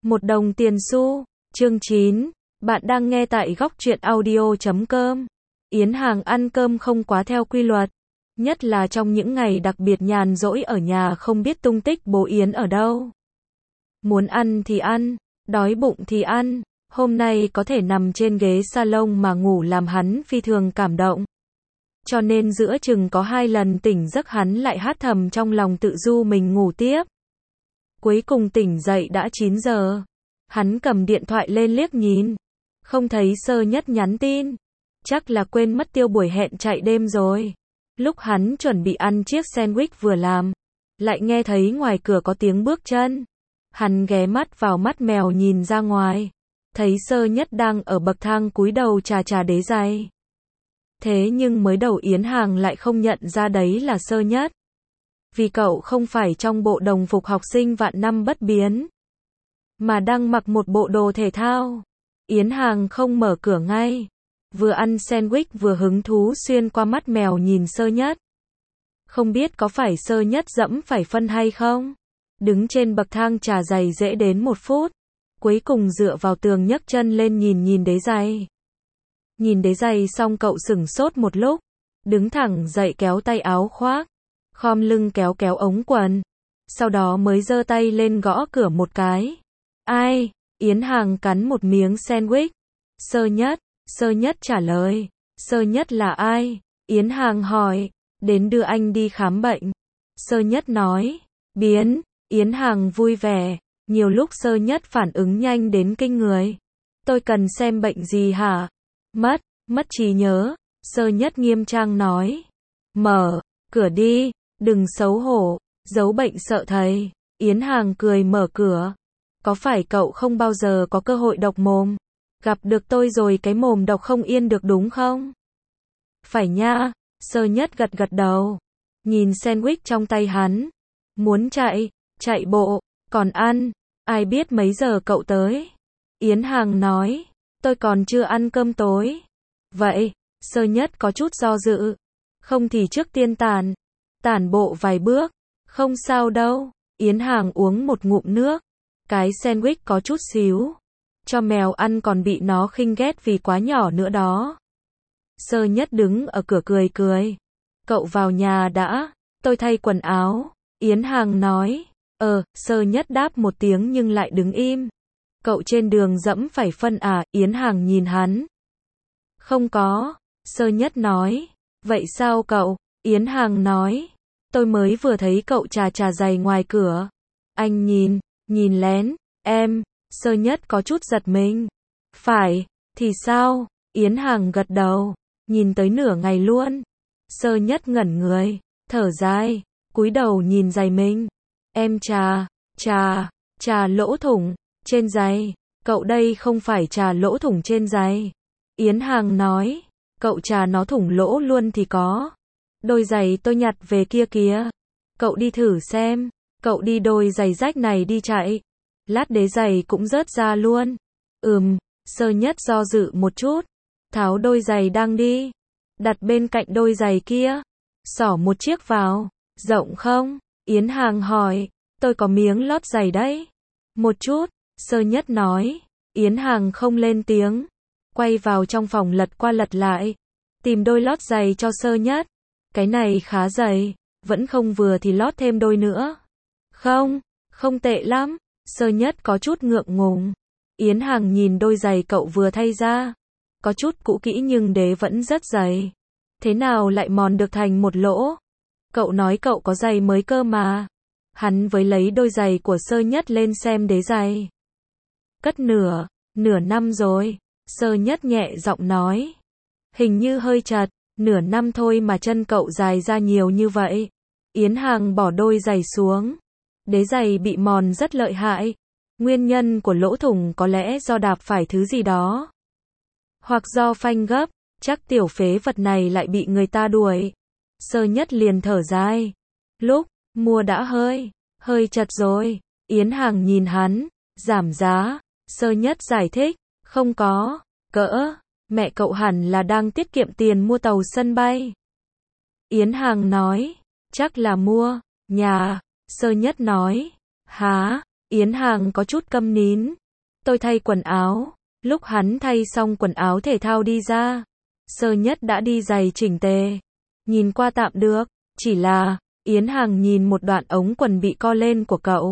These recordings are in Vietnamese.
Một đồng tiền xu. Chương 9. Bạn đang nghe tại góc truyện audio.com. Yến Hàng ăn cơm không quá theo quy luật. Nhất là trong những ngày đặc biệt nhàn rỗi ở nhà không biết tung tích bố Yến ở đâu. Muốn ăn thì ăn, đói bụng thì ăn. Hôm nay có thể nằm trên ghế salon mà ngủ làm hắn phi thường cảm động. Cho nên giữa chừng có 2 lần tỉnh giấc hắn lại hát thầm trong lòng tự du mình ngủ tiếp. Cuối cùng tỉnh dậy đã 9 giờ. Hắn cầm điện thoại lên liếc nhìn. Không thấy Sơ Nhất nhắn tin. Chắc là quên mất tiêu buổi hẹn chạy đêm rồi. Lúc hắn chuẩn bị ăn chiếc sandwich vừa làm, lại nghe thấy ngoài cửa có tiếng bước chân. Hắn ghé mắt vào mắt mèo nhìn ra ngoài. Thấy Sơ Nhất đang ở bậc thang cúi đầu chà chà đế giày. Thế nhưng mới đầu Yến Hàng lại không nhận ra đấy là Sơ Nhất. Vì cậu không phải trong bộ đồng phục học sinh vạn năm bất biến, mà đang mặc một bộ đồ thể thao. Yến Hàng không mở cửa ngay. Vừa ăn sandwich vừa hứng thú xuyên qua mắt mèo nhìn Sơ Nhất. Không biết có phải Sơ Nhất dẫm phải phân hay không? Đứng trên bậc thang chà giày dễ đến 1 phút. Cuối cùng dựa vào tường nhấc chân lên nhìn đế giày. Nhìn đế giày xong cậu sửng sốt một lúc. Đứng thẳng dậy kéo tay áo khoác. Khom lưng kéo kéo ống quần. Sau đó mới giơ tay lên gõ cửa một cái. Ai? Yến Hàng cắn một miếng sandwich. Sơ Nhất. Sơ Nhất trả lời. Sơ Nhất là ai? Yến Hàng hỏi. Đến đưa anh đi khám bệnh. Sơ Nhất nói. Biến. Yến Hàng vui vẻ. Nhiều lúc Sơ Nhất phản ứng nhanh đến kinh người. Tôi cần xem bệnh gì hả? Mất trí nhớ. Sơ Nhất nghiêm trang nói. Mở cửa đi. Đừng xấu hổ. Giấu bệnh sợ thầy. Yến Hàng cười mở cửa. Có phải cậu không bao giờ có cơ hội độc mồm? Gặp được tôi rồi cái mồm độc không yên được đúng không? Phải nha. Sơ Nhất gật gật đầu. Nhìn sandwich trong tay hắn. Muốn chạy bộ, còn ăn. Ai biết mấy giờ cậu tới? Yến Hàng nói. Tôi còn chưa ăn cơm tối. Vậy, Sơ Nhất có chút do dự. Không thì trước tiên tản bộ vài bước. Không sao đâu. Yến Hàng uống một ngụm nước. Cái sandwich có chút xíu. Cho mèo ăn còn bị nó khinh ghét vì quá nhỏ nữa đó. Sơ Nhất đứng ở cửa cười. Cậu vào nhà đã. Tôi thay quần áo. Yến Hàng nói. Sơ Nhất đáp một tiếng nhưng lại đứng im. Cậu trên đường dẫm phải phân à? Yến Hàng nhìn hắn. Không có. Sơ Nhất nói. Vậy sao cậu? Yến Hàng nói. Tôi mới vừa thấy cậu chà giày ngoài cửa. Anh nhìn lén, em. Sơ Nhất có chút giật mình. Phải, thì sao? Yến Hàng gật đầu. Nhìn tới nửa ngày luôn. Sơ Nhất ngẩn người, thở dài, cúi đầu nhìn giày mình. Em chà lỗ thủng trên giày. Cậu đây không phải chà lỗ thủng trên giày. Yến Hàng nói. Cậu chà nó thủng lỗ luôn thì có. Đôi giày tôi nhặt về kia kìa. Cậu đi thử xem. Cậu đi đôi giày rách này đi chạy. Lát đế giày cũng rớt ra luôn. Sơ Nhất do dự một chút. Tháo đôi giày đang đi. Đặt bên cạnh đôi giày kia. Xỏ một chiếc vào. Rộng không? Yến Hàng hỏi. Tôi có miếng lót giày đấy. Một chút. Sơ Nhất nói. Yến Hàng không lên tiếng. Quay vào trong phòng lật qua lật lại. Tìm đôi lót giày cho Sơ Nhất. Cái này khá dày. Vẫn không vừa thì lót thêm đôi nữa. Không tệ lắm. Sơ Nhất có chút ngượng ngùng. Yến Hàng nhìn đôi giày cậu vừa thay ra. Có chút cũ kỹ nhưng đế vẫn rất dày. Thế nào lại mòn được thành một lỗ? Cậu nói cậu có giày mới cơ mà. Hắn với lấy đôi giày của Sơ Nhất lên xem đế giày. Cất nửa năm rồi. Sơ Nhất nhẹ giọng nói. Hình như hơi chật. Nửa năm thôi mà chân cậu dài ra nhiều như vậy. Yến Hàng bỏ đôi giày xuống. Đế giày bị mòn rất lợi hại. Nguyên nhân của lỗ thủng có lẽ do đạp phải thứ gì đó. Hoặc do phanh gấp. Chắc tiểu phế vật này lại bị người ta đuổi. Sơ Nhất liền thở dài. Lúc mua đã hơi chật rồi. Yến Hàng nhìn hắn. Giảm giá. Sơ Nhất giải thích. Không có. Mẹ cậu hẳn là đang tiết kiệm tiền mua tàu sân bay. Yến Hàng nói. Chắc là mua nhà. Sơ Nhất nói. Hả? Yến Hàng có chút câm nín. Tôi thay quần áo. Lúc hắn thay xong quần áo thể thao đi ra, Sơ Nhất đã đi giày chỉnh tề. Nhìn qua tạm được, chỉ là, Yến Hàng nhìn một đoạn ống quần bị co lên của cậu.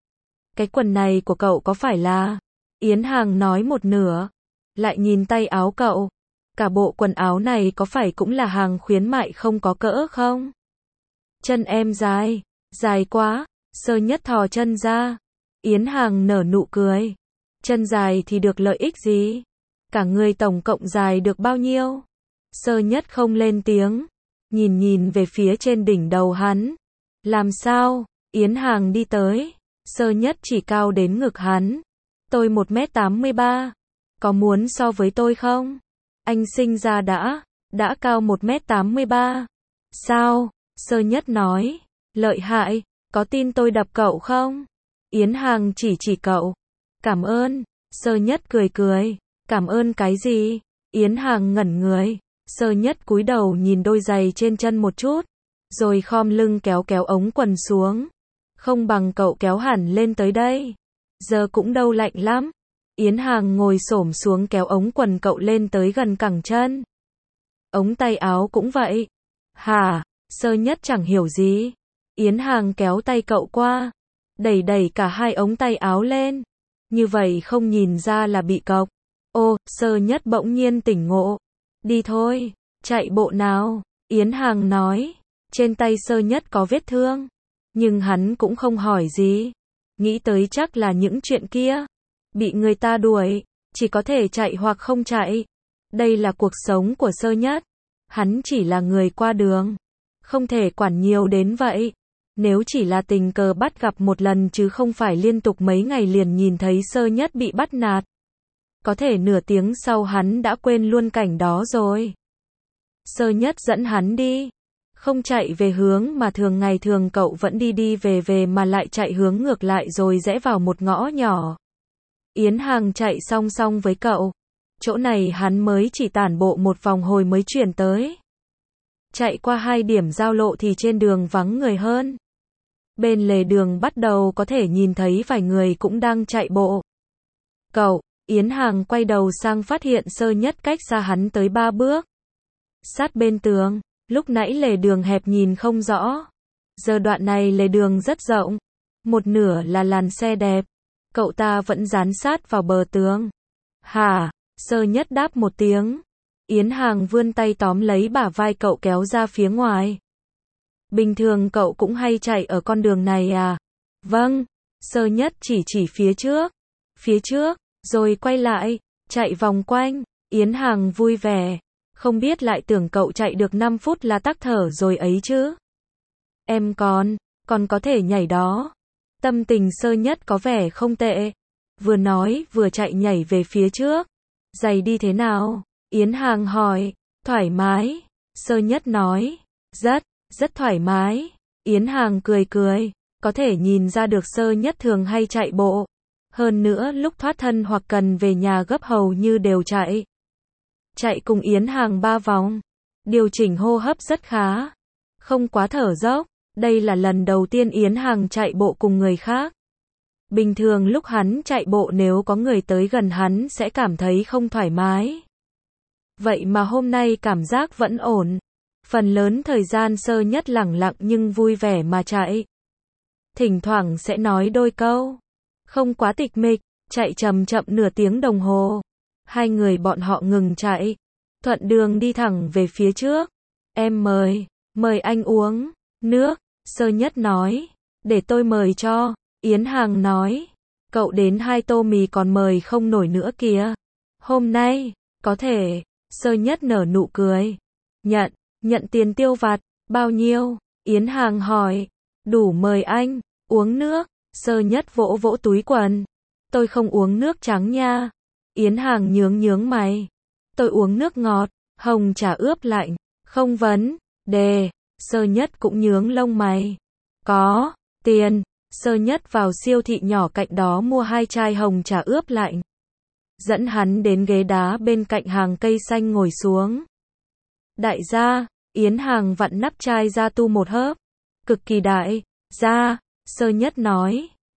Cái quần này của cậu có phải là... Yến Hàng nói một nửa, lại nhìn tay áo cậu. Cả bộ quần áo này có phải cũng là hàng khuyến mại không có cỡ không? Chân em dài, dài quá. Sơ Nhất thò chân ra. Yến Hàng nở nụ cười. Chân dài thì được lợi ích gì? Cả người tổng cộng dài được bao nhiêu? Sơ Nhất không lên tiếng, nhìn về phía trên đỉnh đầu hắn. Làm sao? Yến Hàng đi tới. Sơ Nhất chỉ cao đến ngực hắn. Tôi 1m83. Có muốn so với tôi không? Anh sinh ra đã cao 1m83. Sao? Sơ Nhất nói. Lợi hại, có tin tôi đập cậu không? Yến Hàng chỉ cậu. Cảm ơn. Sơ Nhất cười. Cảm ơn cái gì? Yến Hàng ngẩn người. Sơ Nhất cúi đầu nhìn đôi giày trên chân một chút, rồi khom lưng kéo ống quần xuống. Không bằng cậu kéo hẳn lên tới đây. Giờ cũng đâu lạnh lắm. Yến Hàng ngồi xổm xuống kéo ống quần cậu lên tới gần cẳng chân. Ống tay áo cũng vậy. Hả? Sơ Nhất chẳng hiểu gì. Yến Hàng kéo tay cậu qua, đẩy cả hai ống tay áo lên. Như vậy không nhìn ra là bị cộc. Ô, Sơ Nhất bỗng nhiên tỉnh ngộ. Đi thôi, chạy bộ nào? Yến Hàng nói. Trên tay Sơ Nhất có vết thương, nhưng hắn cũng không hỏi gì. Nghĩ tới chắc là những chuyện kia. Bị người ta đuổi, chỉ có thể chạy hoặc không chạy. Đây là cuộc sống của Sơ Nhất. Hắn chỉ là người qua đường, không thể quản nhiều đến vậy. Nếu chỉ là tình cờ bắt gặp một lần chứ không phải liên tục mấy ngày liền nhìn thấy Sơ Nhất bị bắt nạt, có thể nửa tiếng sau hắn đã quên luôn cảnh đó rồi. Sơ Nhất dẫn hắn đi, không chạy về hướng mà ngày thường cậu vẫn đi về mà lại chạy hướng ngược lại rồi rẽ vào một ngõ nhỏ. Yến Hàng chạy song song với cậu. Chỗ này hắn mới chỉ tản bộ một vòng hồi mới chuyển tới. Chạy qua 2 điểm giao lộ thì trên đường vắng người hơn. Bên lề đường bắt đầu có thể nhìn thấy vài người cũng đang chạy bộ. Cậu, Yến Hàng quay đầu sang phát hiện Sơ Nhất cách xa hắn tới 3 bước. Sát bên tường, lúc nãy lề đường hẹp nhìn không rõ. Giờ đoạn này lề đường rất rộng, một nửa là làn xe đẹp. Cậu ta vẫn dán sát vào bờ tường. Hả? Sơ Nhất đáp một tiếng. Yến Hàng vươn tay tóm lấy bả vai cậu kéo ra phía ngoài. Bình thường cậu cũng hay chạy ở con đường này à? Vâng. Sơ Nhất chỉ phía trước, rồi quay lại, chạy vòng quanh. Yến Hàng vui vẻ. Không biết lại tưởng cậu chạy được 5 phút là tắc thở rồi ấy chứ. Em còn có thể nhảy đó. Tâm tình Sơ Nhất có vẻ không tệ. Vừa nói vừa chạy nhảy về phía trước. Giày đi thế nào? Yến Hàng hỏi. Thoải mái. Sơ Nhất nói. Rất thoải mái. Yến Hàng cười. Có thể nhìn ra được Sơ Nhất thường hay chạy bộ. Hơn nữa lúc thoát thân hoặc cần về nhà gấp hầu như đều chạy. Chạy cùng Yến Hàng 3 vòng. Điều chỉnh hô hấp rất khá. Không quá thở dốc. Đây là lần đầu tiên Yến Hàng chạy bộ cùng người khác. Bình thường lúc hắn chạy bộ nếu có người tới gần hắn sẽ cảm thấy không thoải mái. Vậy mà hôm nay cảm giác vẫn ổn. Phần lớn thời gian Sơ Nhất lẳng lặng nhưng vui vẻ mà chạy. Thỉnh thoảng sẽ nói đôi câu. Không quá tịch mịch, chạy chậm nửa tiếng đồng hồ. Hai người bọn họ ngừng chạy. Thuận đường đi thẳng về phía trước. Em mời anh uống nước. Sơ Nhất nói. Để tôi mời cho. Yến Hàng nói. Cậu đến 2 tô mì còn mời không nổi nữa kìa. Hôm nay, có thể. Sơ Nhất nở nụ cười. Nhận tiền tiêu vặt. Bao nhiêu? Yến Hàng hỏi. Đủ mời anh uống nước. Sơ Nhất vỗ túi quần. Tôi không uống nước trắng nha. Yến Hàng nhướng mày. Tôi uống nước ngọt, hồng trà ướp lạnh. Không vấn đề. Sơ Nhất cũng nhướng lông mày. Có tiền. Sơ Nhất vào siêu thị nhỏ cạnh đó mua 2 chai hồng trà ướp lạnh. Dẫn hắn đến ghế đá bên cạnh hàng cây xanh ngồi xuống. Đại gia. Yến Hàng vặn nắp chai ra tu một hớp. Cực kỳ đại gia. Sơ Nhất nói.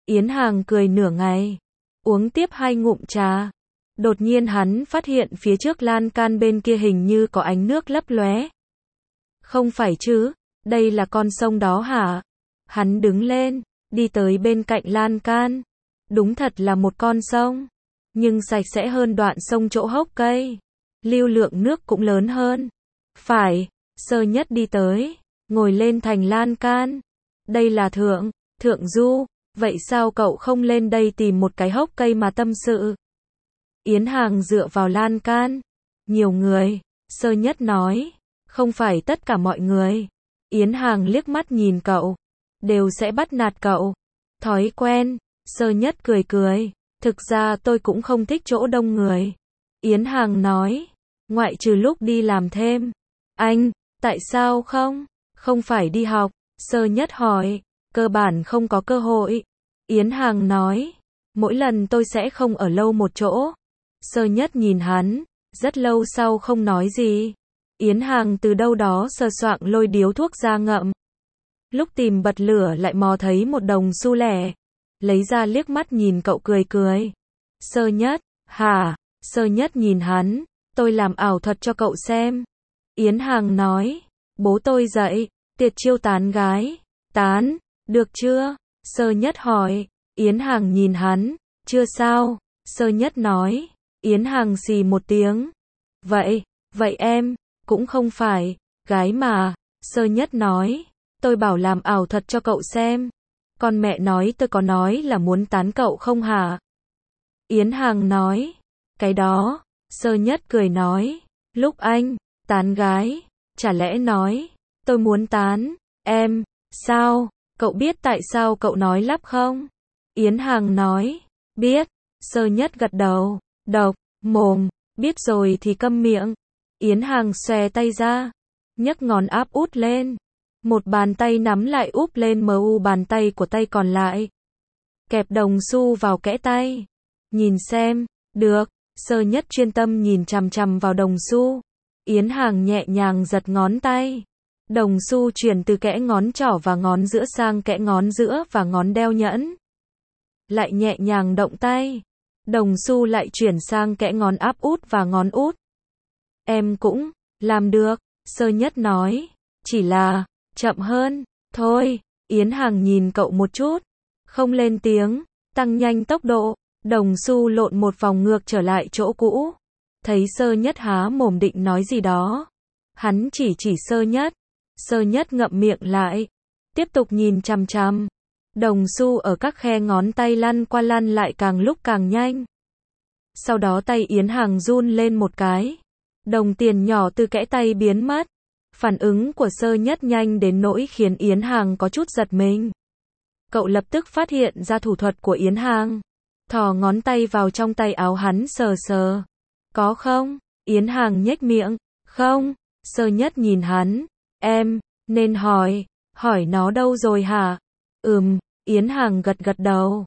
Yến Hàng cười nửa ngày, uống tiếp 2 ngụm trà. Đột nhiên hắn phát hiện phía trước lan can bên kia hình như có ánh nước lấp lóe. Không phải chứ, đây là con sông đó hả? Hắn đứng lên, đi tới bên cạnh lan can. Đúng thật là một con sông, nhưng sạch sẽ hơn đoạn sông chỗ hốc cây. Lưu lượng nước cũng lớn hơn. Phải, Sơ Nhất đi tới, ngồi lên thành lan can. Đây là Thượng Du, vậy sao cậu không lên đây tìm một cái hốc cây mà tâm sự? Yến Hàng dựa vào lan can. Nhiều người, Sơ Nhất nói, không phải tất cả mọi người. Yến Hàng liếc mắt nhìn cậu, đều sẽ bắt nạt cậu. Thói quen, Sơ Nhất cười cười, thực ra tôi cũng không thích chỗ đông người. Yến Hàng nói, ngoại trừ lúc đi làm thêm. Anh, tại sao không? Không phải đi học, Sơ Nhất hỏi, cơ bản không có cơ hội. Yến Hàng nói, mỗi lần tôi sẽ không ở lâu một chỗ. Sơ Nhất nhìn hắn, rất lâu sau không nói gì. Yến Hàng từ đâu đó sờ soạng lôi điếu thuốc ra ngậm. Lúc tìm bật lửa lại mò thấy một đồng xu lẻ. Lấy ra liếc mắt nhìn cậu cười cười. Sơ Nhất, hả? Sơ Nhất nhìn hắn, tôi làm ảo thuật cho cậu xem. Yến Hàng nói, bố tôi dạy, tiệt chiêu tán gái. Tán, được chưa? Sơ Nhất hỏi. Yến Hàng nhìn hắn, chưa sao. Sơ Nhất nói. Yến Hàng xì một tiếng. Vậy em, cũng không phải, gái mà. Sơ Nhất nói, tôi bảo làm ảo thuật cho cậu xem. Con mẹ nói tôi có nói là muốn tán cậu không hả? Yến Hàng nói, cái đó. Sơ Nhất cười nói, lúc anh tán gái, chả lẽ nói, tôi muốn tán em, sao? Cậu biết tại sao cậu nói lắp không? Yến Hàng nói, biết. Sơ Nhất gật đầu, độc, mồm, biết rồi thì câm miệng. Yến Hàng xòe tay ra, nhấc ngón áp út lên. Một bàn tay nắm lại úp lên mu bàn tay của tay còn lại. Kẹp đồng xu vào kẽ tay. Nhìn xem, được. Sơ Nhất chuyên tâm nhìn chằm chằm vào đồng xu. Yến Hàng nhẹ nhàng giật ngón tay. Đồng xu chuyển từ kẽ ngón trỏ và ngón giữa sang kẽ ngón giữa và ngón đeo nhẫn. Lại nhẹ nhàng động tay. Đồng xu lại chuyển sang kẽ ngón áp út và ngón út. Em cũng làm được, Sơ Nhất nói. Chỉ là chậm hơn, thôi. Yến Hàng nhìn cậu một chút, không lên tiếng, tăng nhanh tốc độ. Đồng xu lộn một vòng ngược trở lại chỗ cũ. Thấy Sơ Nhất há mồm định nói gì đó. Hắn chỉ Sơ Nhất. Sơ Nhất ngậm miệng lại. Tiếp tục nhìn chằm chằm. Đồng xu ở các khe ngón tay lăn qua lăn lại càng lúc càng nhanh. Sau đó tay Yến Hàng run lên một cái. Đồng tiền nhỏ từ kẽ tay biến mất. Phản ứng của Sơ Nhất nhanh đến nỗi khiến Yến Hàng có chút giật mình. Cậu lập tức phát hiện ra thủ thuật của Yến Hàng. Thò ngón tay vào trong tay áo hắn sờ sờ. Có không? Yến Hàng nhếch miệng. Không. Sơ Nhất nhìn hắn. Em, nên hỏi nó đâu rồi hả? Yến Hàng gật đầu.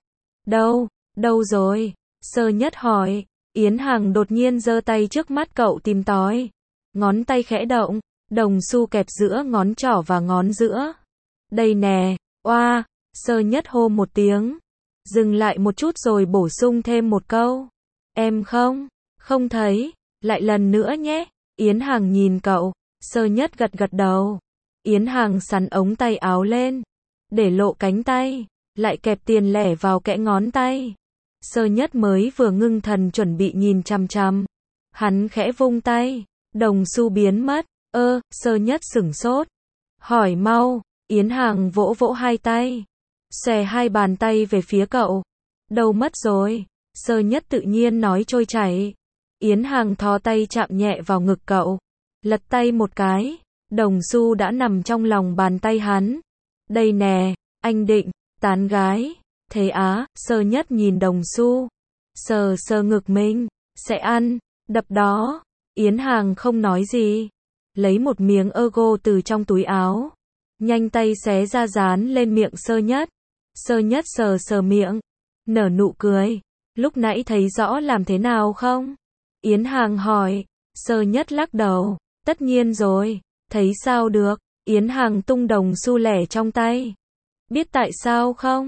Đâu rồi? Sơ Nhất hỏi. Yến Hàng đột nhiên giơ tay trước mắt cậu tìm tòi. Ngón tay khẽ động, đồng xu kẹp giữa ngón trỏ và ngón giữa. Đây nè, oa, Sơ Nhất hô một tiếng. Dừng lại một chút rồi bổ sung thêm một câu. Em không thấy, lại lần nữa nhé. Yến Hàng nhìn cậu, Sơ Nhất gật đầu. Yến Hàng xắn ống tay áo lên, để lộ cánh tay, lại kẹp tiền lẻ vào kẽ ngón tay. Sơ Nhất mới vừa ngưng thần chuẩn bị nhìn chằm chằm. Hắn khẽ vung tay, đồng xu biến mất. Sơ Nhất sửng sốt. Hỏi mau. Yến Hàng vỗ vỗ hai tay, xòe hai bàn tay về phía cậu. Đâu mất rồi? Sơ Nhất tự nhiên nói trôi chảy. Yến Hàng thò tay chạm nhẹ vào ngực cậu, lật tay một cái, đồng xu đã nằm trong lòng bàn tay hắn. Đây nè, anh định tán gái. Thế á? Sơ Nhất nhìn đồng xu, sờ sờ ngực mình. Sẽ ăn, đập đó. Yến Hàng không nói gì, lấy một miếng ergo từ trong túi áo, nhanh tay xé ra dán lên miệng Sơ Nhất. Sơ Nhất sờ sờ miệng, nở nụ cười. Lúc nãy thấy rõ làm thế nào không? Yến Hàng hỏi. Sơ Nhất lắc đầu. Tất nhiên rồi, thấy sao được. Yến Hàng tung đồng xu lẻ trong tay. Biết tại sao không?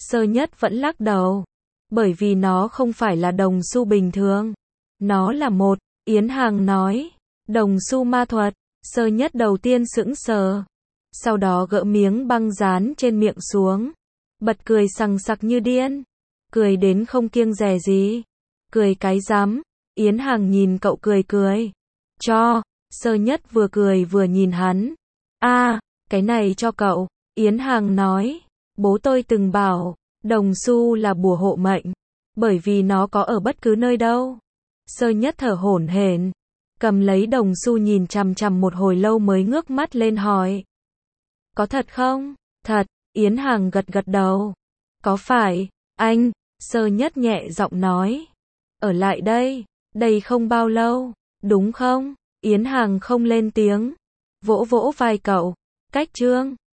Sơ Nhất vẫn lắc đầu. Bởi vì nó không phải là đồng xu bình thường. Nó là một, Yến Hàng nói. Đồng xu ma thuật. Sơ Nhất đầu tiên sững sờ. Sau đó gỡ miếng băng dán trên miệng xuống. Bật cười sằng sặc như điên. Cười đến không kiêng dè gì. Cười cái rắm. Yến Hàng nhìn cậu cười cười. Cho. Sơ Nhất vừa cười vừa nhìn hắn. Cái này cho cậu. Yến Hàng nói. Bố tôi từng bảo, đồng xu là bùa hộ mệnh. Bởi vì nó có ở bất cứ nơi đâu. Sơ Nhất thở hổn hển. Cầm lấy đồng xu nhìn chằm chằm một hồi lâu mới ngước mắt lên hỏi. Có thật không? Thật. Yến Hàng gật gật đầu. Có phải, anh? Sơ Nhất nhẹ giọng nói. Ở lại đây. Đây không bao lâu. Đúng không? Yến Hàng không lên tiếng. Vỗ vỗ vai cậu. Cách chương.